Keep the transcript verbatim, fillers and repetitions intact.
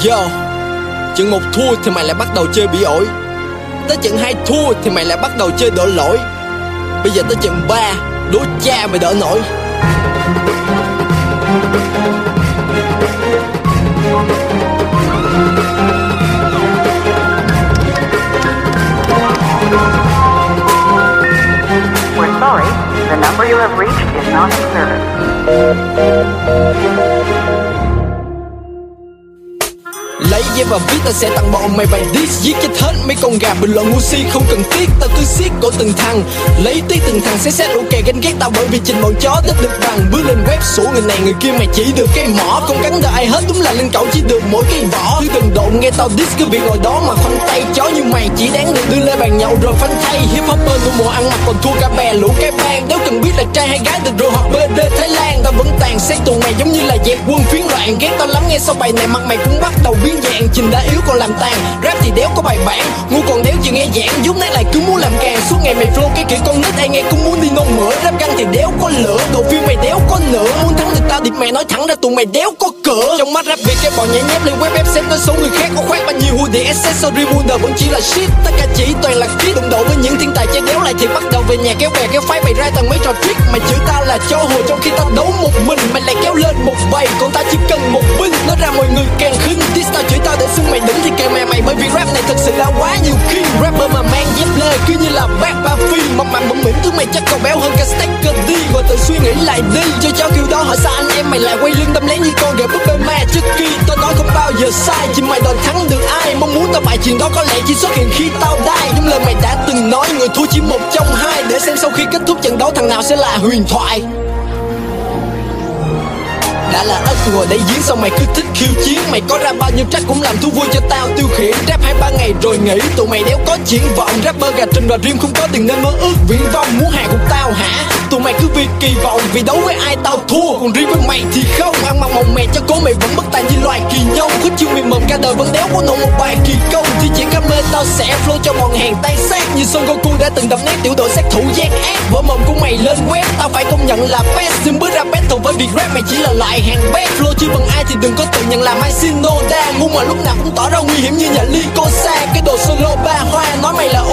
Yo, trận một thua thì mày lại bắt đầu chơi bị ổi. Tới trận hai thua thì mày lại bắt đầu chơi đổ lỗi. Bây giờ tới trận ba, đố cha mày đỡ nổi. We're sorry, the number you have reached is not in service. Lấy giấy và viết, tao sẽ tặng bọn mày vài diss. Giết chết hết mấy con gà bình luận ngu si không cần tiếc. Tao cứ siết cổ từng thằng, lấy tiếc từng thằng sẽ xét lũ kè ganh ghét tao. Bởi vì trình bọn chó tích được bằng. Bước lên web sủ người này người kia mày chỉ được cái mỏ. Không cắn đợi ai hết, đúng là lên cậu chỉ được mỗi cái vỏ. Thứ đừng độn nghe tao diss cái việc ngồi đó mà khoanh tay. Chó như mày chỉ đáng được đưa lên bàn nhậu rồi phanh thay. Hip hopper của mùa ăn mặc còn thua cả bè lũ cái bang. Nếu cần biết là trai hay gái từ rồi hoặc bê đê Thái Lan. Tao vẫn tàn xét tụi mày giống như là dẹp quân phiến loạn. Ghét tao lắm nghe sau bài này mặt mày cũng bắt đầu biến dạng. Trình đã yếu còn làm tàn, rap thì đéo có bài bản. Ngu còn đéo chịu nghe giảng, dốt nát lại cứ muốn làm càng. Suốt ngày mày flow cái kiểu con nít ai nghe cũng muốn đi nôn mửa. Rap găng thì đéo có lửa, đồ phim mày đéo có nữa. Muốn thắng được tao thì mày nói thẳng ra tụi mày đéo có cửa. Trong mắt rap Việt cái bọn nhảy nhép lên web ép xếp tới số người khác có khoác bao nhiêu hoodie accessory wonder vẫn chỉ là shit. Tất cả chỉ toàn là kit, đụng độ với những thiên tài chơi đéo lại thì bắt đầu về nhà kéo bè kéo phái bày ra toàn mấy trò trick. Mày chửi tao là chó hồ trong khi tao đấu một mình, mày lại kéo lên một bầy còn tao chỉ cần một binh. Nói ra mọi người càng khinh, diss tao chửi tao để xưng mày đỉnh thì càng mẹ mày. Bởi vì rap này thật sự là quá nhiều king. Rapper mà mang dép lê cứ như là bác ba phi. Mọc mặn bụng mỉm thứ mày chắc còn béo hơn cả Stacker D. Rồi tự suy nghĩ lại đi, cho chó kiểu đó hỏi sao anh em mày lại quay lưng đâm lén như con ghẻ búp bê ma trước kia. Tao nói không bao giờ sai, chỉ mày đòi thắng được ai. Mong muốn tao bại chuyện đó có lẽ chỉ xuất hiện khi tao die. Những lời mày đã từng nói, người thua chỉ một trong hai. Để xem sau khi kết thúc trận đấu thằng nào sẽ là huyền thoại. Đã là ất ngồi đây diễn sao mày cứ thích khiêu chiến. Mày có ra bao nhiêu track cũng làm thú vui cho tao tiêu khiển. Rap hai ba ngày rồi nghỉ, tụi mày đéo có triển vọng. Rapper gà trình và riêng không có tiền nên mơ ước viễn vông. Muốn hàng của tao hả? Tụi mày cứ việc kỳ vọng, vì đấu với ai tao thua. Còn riêng với mày thì không. Ăn mặc mộng mè cho cố mày vẫn bất tài như loài kỳ nhông. Khuất chương miệng mồm cả đời vẫn đéo có nổ một bài kỳ công. Thì chỉ cam mê tao sẽ flow cho bọn hàng tan xác. Như Son Goku đã từng đập nát tiểu đội sát thủ gian ác. Vỡ mồm của mày lên web, tao phải công nhận là best. Nhưng bước ra battle với việc rap mày chỉ là loại hàng best. Flow chưa bằng ai thì đừng có tự nhận làm ai xin nô đa. Ngu mà lúc nào cũng tỏ ra nguy hiểm như nhà Ly Cô Sa. Cái đồ solo ba hoa nói mày là